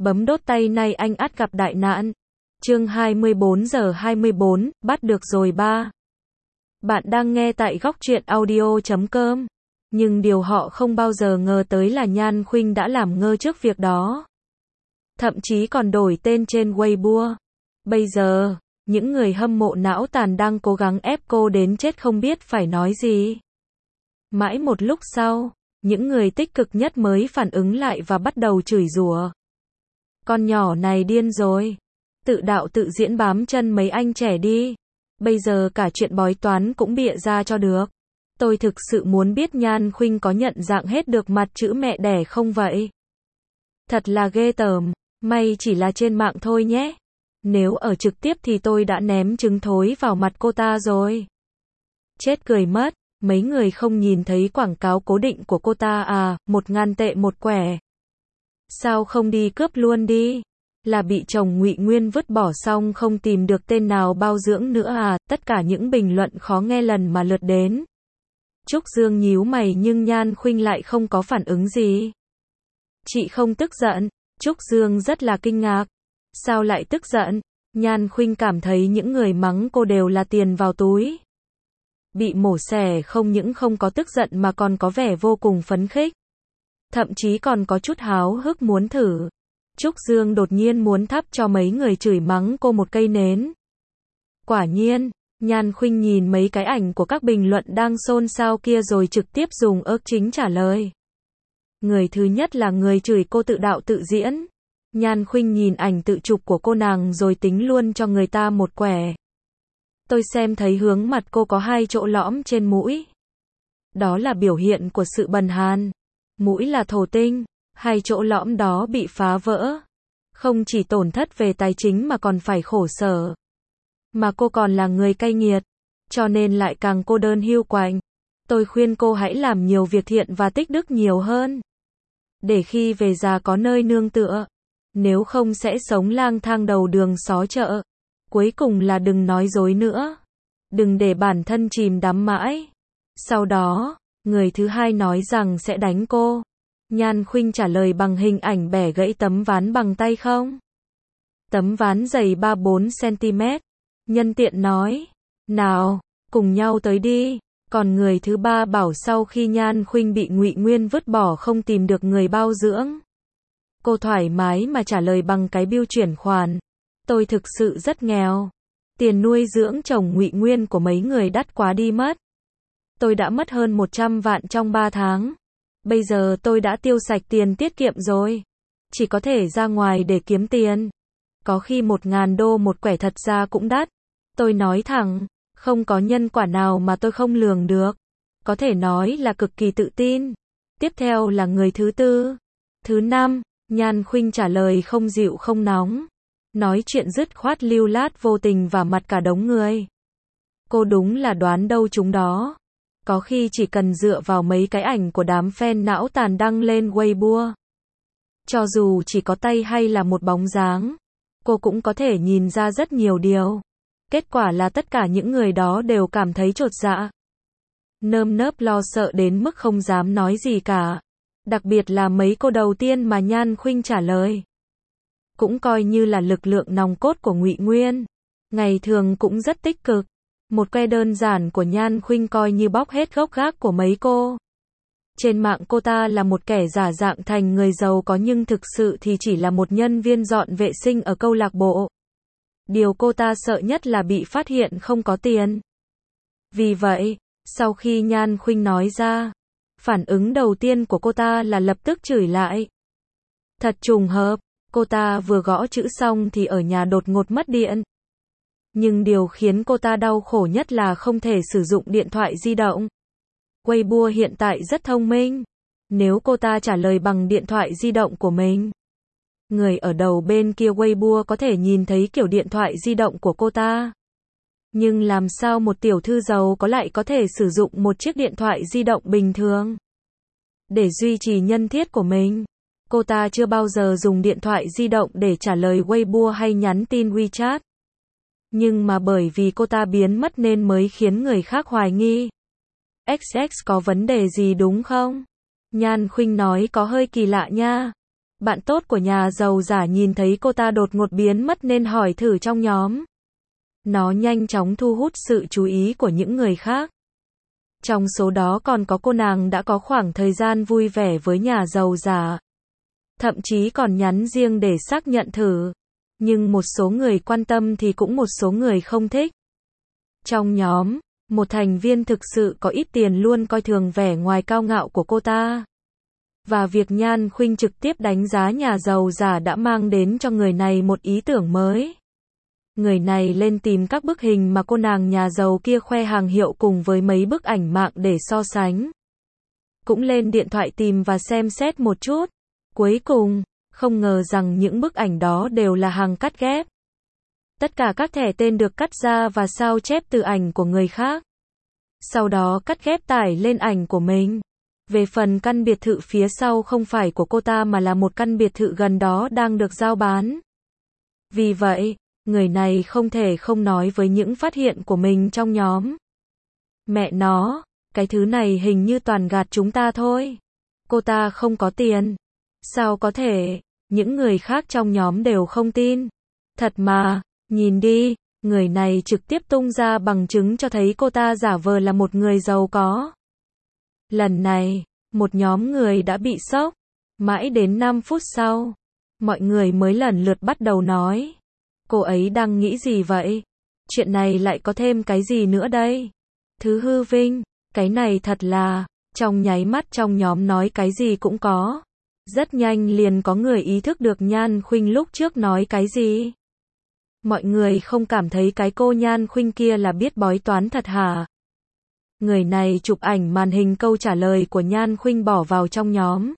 Bấm đốt tay nay anh ắt gặp đại nạn. Chương 24 giờ 24, bắt được rồi ba. Bạn đang nghe tại góc truyện audio.com. Nhưng điều họ không bao giờ ngờ tới là Nhan Khuynh đã làm ngơ trước việc đó. Thậm chí còn đổi tên trên Weibo. Bây giờ, những người hâm mộ não tàn đang cố gắng ép cô đến chết không biết phải nói gì. Mãi một lúc sau, những người tích cực nhất mới phản ứng lại và bắt đầu chửi rủa. Con nhỏ này điên rồi. Tự đạo tự diễn bám chân mấy anh trẻ đi. Bây giờ cả chuyện bói toán cũng bịa ra cho được. Tôi thực sự muốn biết Nhan Khuynh có nhận dạng hết được mặt chữ mẹ đẻ không vậy? Thật là ghê tởm. May chỉ là trên mạng thôi nhé. Nếu ở trực tiếp thì tôi đã ném trứng thối vào mặt cô ta rồi. Chết cười mất. Mấy người không nhìn thấy quảng cáo cố định của cô ta à, 1.000 tệ một quẻ. Sao không đi cướp luôn đi? Là bị chồng Ngụy Nguyên vứt bỏ xong không tìm được tên nào bao dưỡng nữa à? Tất cả những bình luận khó nghe lần mà lượt đến. Trúc Dương nhíu mày nhưng Nhan Khuynh lại không có phản ứng gì. Chị không tức giận. Trúc Dương rất là kinh ngạc. Sao lại tức giận? Nhan Khuynh cảm thấy những người mắng cô đều là tiền vào túi. Bị mổ xẻ không những không có tức giận mà còn có vẻ vô cùng phấn khích. Thậm chí còn có chút háo hức muốn thử. Trúc Dương đột nhiên muốn thắp cho mấy người chửi mắng cô một cây nến. Quả nhiên, Nhan Khuynh nhìn mấy cái ảnh của các bình luận đang xôn xao kia rồi trực tiếp dùng ớt chính trả lời. Người thứ nhất là người chửi cô tự đạo tự diễn. Nhan Khuynh nhìn ảnh tự chụp của cô nàng rồi tính luôn cho người ta một quẻ. Tôi xem thấy hướng mặt cô có 2 chỗ lõm trên mũi. Đó là biểu hiện của sự bần hàn. Mũi là thổ tinh. 2 chỗ lõm đó bị phá vỡ. Không chỉ tổn thất về tài chính mà còn phải khổ sở. Mà cô còn là người cay nghiệt. Cho nên lại càng cô đơn hiu quạnh. Tôi khuyên cô hãy làm nhiều việc thiện và tích đức nhiều hơn. Để khi về già có nơi nương tựa. Nếu không sẽ sống lang thang đầu đường xó chợ. Cuối cùng là đừng nói dối nữa. Đừng để bản thân chìm đắm mãi. Sau đó, người thứ hai nói rằng sẽ đánh cô. Nhan Khuynh trả lời bằng hình ảnh bẻ gãy tấm ván bằng tay không. Tấm ván dày 3-4 cm. Nhân tiện nói, nào, cùng nhau tới đi. Còn người thứ ba bảo sau khi Nhan Khuynh bị Ngụy Nguyên vứt bỏ không tìm được người bao dưỡng. Cô thoải mái mà trả lời bằng cái bưu chuyển khoản. Tôi thực sự rất nghèo. Tiền nuôi dưỡng chồng Ngụy Nguyên của mấy người đắt quá đi mất. Tôi đã mất hơn 100 vạn trong 3 tháng. Bây giờ tôi đã tiêu sạch tiền tiết kiệm rồi. Chỉ có thể ra ngoài để kiếm tiền. Có khi 1.000 đô một quẻ thật ra cũng đắt. Tôi nói thẳng, không có nhân quả nào mà tôi không lường được. Có thể nói là cực kỳ tự tin. Tiếp theo là người thứ tư. Thứ năm, Nhan Khuynh trả lời không dịu không nóng. Nói chuyện dứt khoát lưu lát vô tình vào mặt cả đống người. Cô đúng là đoán đâu chúng đó. Có khi chỉ cần dựa vào mấy cái ảnh của đám fan não tàn đăng lên Weibo. Cho dù chỉ có tay hay là một bóng dáng, cô cũng có thể nhìn ra rất nhiều điều. Kết quả là tất cả những người đó đều cảm thấy chột dạ. Nơm nớp lo sợ đến mức không dám nói gì cả. Đặc biệt là mấy cô đầu tiên mà Nhan Khuynh trả lời. Cũng coi như là lực lượng nòng cốt của Ngụy Nguyên. Ngày thường cũng rất tích cực. Một que đơn giản của Nhan Khuynh coi như bóc hết gốc gác của mấy cô. Trên mạng cô ta là một kẻ giả dạng thành người giàu có nhưng thực sự thì chỉ là một nhân viên dọn vệ sinh ở câu lạc bộ. Điều cô ta sợ nhất là bị phát hiện không có tiền. Vì vậy, sau khi Nhan Khuynh nói ra, phản ứng đầu tiên của cô ta là lập tức chửi lại. Thật trùng hợp, cô ta vừa gõ chữ xong thì ở nhà đột ngột mất điện. Nhưng điều khiến cô ta đau khổ nhất là không thể sử dụng điện thoại di động. Weibo hiện tại rất thông minh. Nếu cô ta trả lời bằng điện thoại di động của mình, người ở đầu bên kia Weibo có thể nhìn thấy kiểu điện thoại di động của cô ta. Nhưng làm sao một tiểu thư giàu có lại có thể sử dụng một chiếc điện thoại di động bình thường để duy trì nhân thiết của mình? Cô ta chưa bao giờ dùng điện thoại di động để trả lời Weibo hay nhắn tin WeChat. Nhưng mà bởi vì cô ta biến mất nên mới khiến người khác hoài nghi. XX có vấn đề gì đúng không? Nhan Khuynh nói có hơi kỳ lạ nha. Bạn tốt của nhà giàu giả nhìn thấy cô ta đột ngột biến mất nên hỏi thử trong nhóm. Nó nhanh chóng thu hút sự chú ý của những người khác. Trong số đó còn có cô nàng đã có khoảng thời gian vui vẻ với nhà giàu giả. Thậm chí còn nhắn riêng để xác nhận thử. Nhưng một số người quan tâm thì cũng một số người không thích. Trong nhóm, một thành viên thực sự có ít tiền luôn coi thường vẻ ngoài cao ngạo của cô ta. Và việc Nhan Khuynh trực tiếp đánh giá nhà giàu giả đã mang đến cho người này một ý tưởng mới. Người này lên tìm các bức hình mà cô nàng nhà giàu kia khoe hàng hiệu cùng với mấy bức ảnh mạng để so sánh. Cũng lên điện thoại tìm và xem xét một chút. Cuối cùng, không ngờ rằng những bức ảnh đó đều là hàng cắt ghép. Tất cả các thẻ tên được cắt ra và sao chép từ ảnh của người khác. Sau đó cắt ghép tải lên ảnh của mình. Về phần căn biệt thự phía sau không phải của cô ta mà là một căn biệt thự gần đó đang được giao bán. Vì vậy, người này không thể không nói với những phát hiện của mình trong nhóm. Mẹ nó, cái thứ này hình như toàn gạt chúng ta thôi. Cô ta không có tiền. Sao có thể? Những người khác trong nhóm đều không tin. Thật mà, nhìn đi, người này trực tiếp tung ra bằng chứng cho thấy cô ta giả vờ là một người giàu có. Lần này, một nhóm người đã bị sốc. Mãi đến 5 phút sau, mọi người mới lần lượt bắt đầu nói. Cô ấy đang nghĩ gì vậy? Chuyện này lại có thêm cái gì nữa đây? Thứ hư vinh, cái này thật là, trong nháy mắt trong nhóm nói cái gì cũng có. Rất nhanh liền có người ý thức được Nhan Khuynh lúc trước nói cái gì. Mọi người không cảm thấy cái cô Nhan Khuynh kia là biết bói toán thật hả? Người này chụp ảnh màn hình câu trả lời của Nhan Khuynh bỏ vào trong nhóm.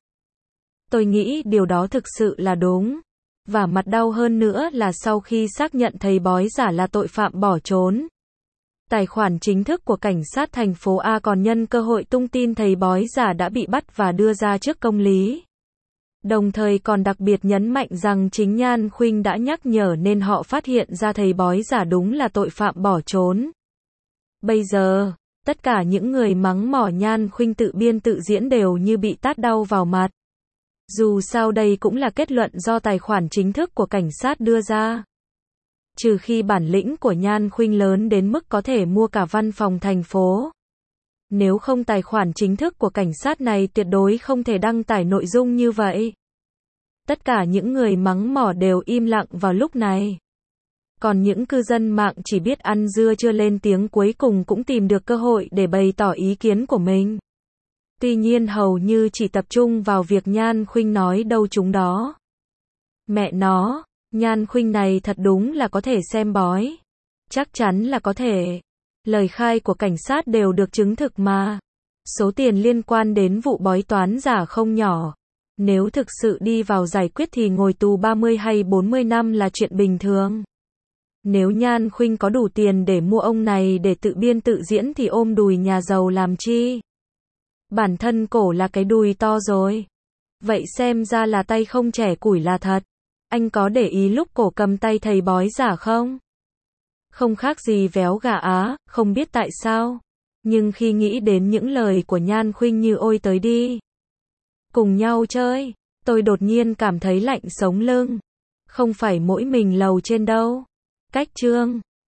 Tôi nghĩ điều đó thực sự là đúng. Và mặt đau hơn nữa là sau khi xác nhận thầy bói giả là tội phạm bỏ trốn. Tài khoản chính thức của cảnh sát thành phố A còn nhân cơ hội tung tin thầy bói giả đã bị bắt và đưa ra trước công lý. Đồng thời còn đặc biệt nhấn mạnh rằng chính Nhan Khuynh đã nhắc nhở nên họ phát hiện ra thầy bói giả đúng là tội phạm bỏ trốn. Bây giờ, tất cả những người mắng mỏ Nhan Khuynh tự biên tự diễn đều như bị tát đau vào mặt. Dù sao đây cũng là kết luận do tài khoản chính thức của cảnh sát đưa ra. Trừ khi bản lĩnh của Nhan Khuynh lớn đến mức có thể mua cả văn phòng thành phố. Nếu không tài khoản chính thức của cảnh sát này tuyệt đối không thể đăng tải nội dung như vậy. Tất cả những người mắng mỏ đều im lặng vào lúc này. Còn những cư dân mạng chỉ biết ăn dưa chưa lên tiếng cuối cùng cũng tìm được cơ hội để bày tỏ ý kiến của mình. Tuy nhiên hầu như chỉ tập trung vào việc Nhan Khuynh nói đâu chúng đó. Mẹ nó, Nhan Khuynh này thật đúng là có thể xem bói. Chắc chắn là có thể. Lời khai của cảnh sát đều được chứng thực mà. Số tiền liên quan đến vụ bói toán giả không nhỏ. Nếu thực sự đi vào giải quyết thì ngồi tù 30 hay 40 năm là chuyện bình thường. Nếu Nhan Khuynh có đủ tiền để mua ông này để tự biên tự diễn thì ôm đùi nhà giàu làm chi? Bản thân cổ là cái đùi to rồi. Vậy xem ra là tay không trẻ củi là thật. Anh có để ý lúc cổ cầm tay thầy bói giả không? Không khác gì véo gà á, không biết tại sao. Nhưng khi nghĩ đến những lời của Nhan Khuynh như ôi tới đi. Cùng nhau chơi, tôi đột nhiên cảm thấy lạnh sống lưng. Không phải mỗi mình lầu trên đâu. Cách chương